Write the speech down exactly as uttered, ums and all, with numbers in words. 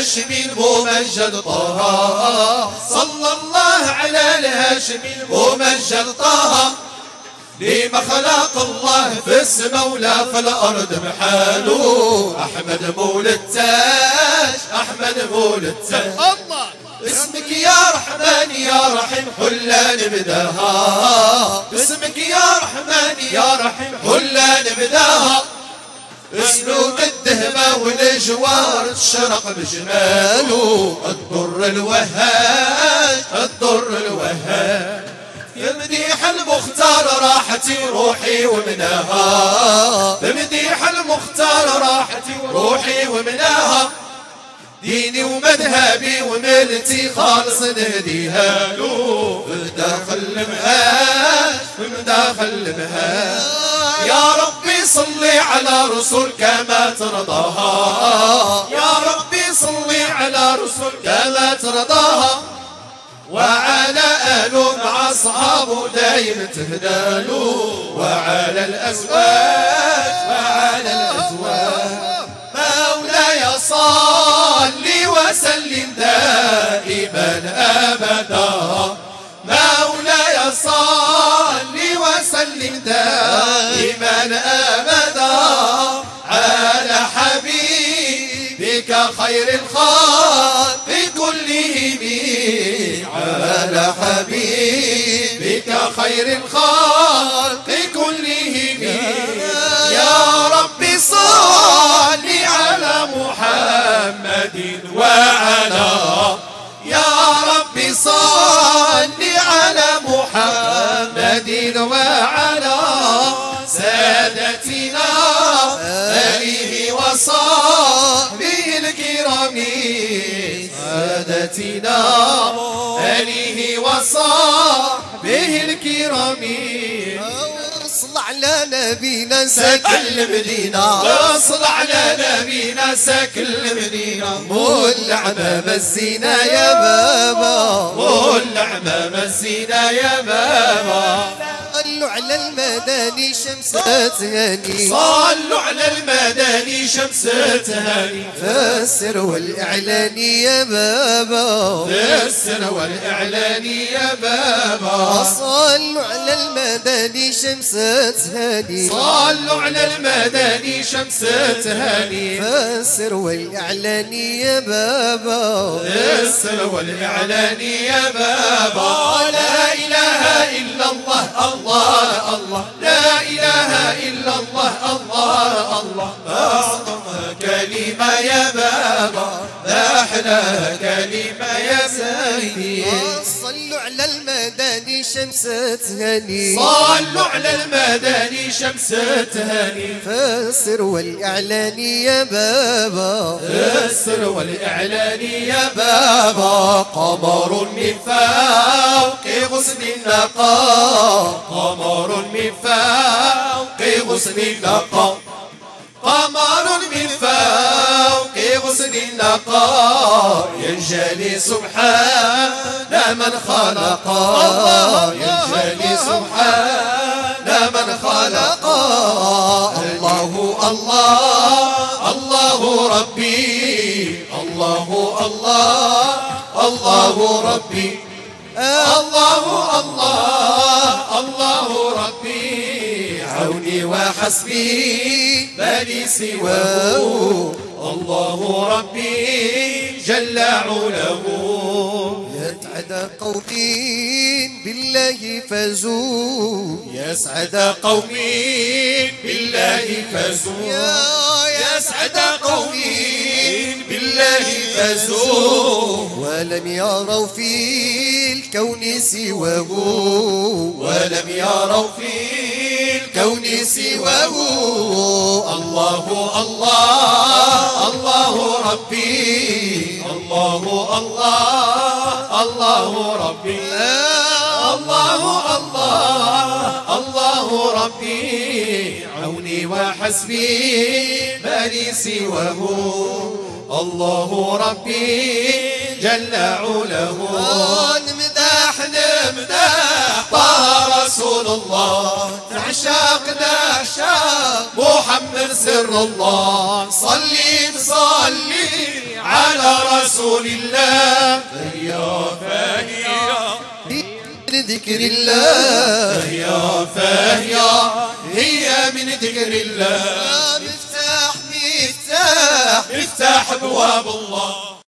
الهاشمي الممجد طه، صلى الله على الهاشمي الممجد طه. لما خلق الله في السماء ولا في الأرض محاله، أحمد مولى التاج، أحمد مولى التاج. الله اسمك يا رحمن يا رحيم حلا نبداها، اسمك يا رحمن يا رحيم حلا نبداها. اسلوب الذهب والجوار تشرق بجماله، الضر الوهاج الضر الوهاج. بمديح المختار راحتي روحي ومناها، بمديح المختار راحتي روحي ومناها. ديني ومذهبي وملتي خالص نهديها له، بداخل المهاج بداخل المهاج. يا ربي صلي على رسول كما ترضاها، يا ربي صلي على رسول كما ترضاها. وعلى آله مع أصحابه دايم تهداله، وعلى الأزواج وعلى الأزواج. مولاي صلي وسلم دائما أبدا، مولاي صلي وسلم دائما أبدا على حبيبك خير الخلق كلهم، على حبيبك خير الخلق كلهم. يا ربي صل على محمد وعلى، يا ربي صل على محمد وعلى سادتنا آله وصحبه الكرام، سادتنا آله وصحبه الكرام. صل على نبينا ساكن المدينة، صل على نبينا ساكن المدينة. مول عمام الزينة يا بابا، مول عمام الزينة يا بابا. صلوا على المداني شمس تهاني، صلوا على المداني شمس تهاني. فسر والإعلاني يا بابا، فسر والإعلاني يا بابا. صلوا على المداني شمس تهاني، صلوا على المداني شمس تهاني. فسر والإعلاني يا بابا، فسر والإعلاني يا بابا. لا إله إلا الله الله الله، لا إله إلا الله الله الله. أعظم كلمة يا بابا، لا أحلى كلمة يا سيدي. صلوا على المداني شمس تهاني، صلوا على المداني شمس تهاني. فسر والإعلاني يا بابا، فسر والإعلاني يا بابا. قمر من فوق غصن النقا، قمر من فوق غصن النقا، قمر من فوق غصن النقا. ينجلي سبحان من خلق، ينجلي سبحان من خلق. الله الله الله ربي، الله الله الله ربي، الله الله الله ربي. عوني وحسبي ما لي سواه، الله ربي جل عله. يسعد قومي بالله فازوا، يسعد قومي بالله فازوا، يسعد قومي بالله فازوا. ولم يروا في الكون سواه، ولم يروا في الكون سواه. الله الله الله ربي، الله الله الله ربي، الله الله الله ربي. عوني وحسبي ما لي سواه، الله ربي جل عله. نمدح نمدح طه رسول الله، نعشق نعشق محمد سر الله. صلي صلي على على رسول الله. فهي فهي من ذكر الله، فهي فهي هي من ذكر الله. مفتاح مفتاح مفتاح أبواب الله.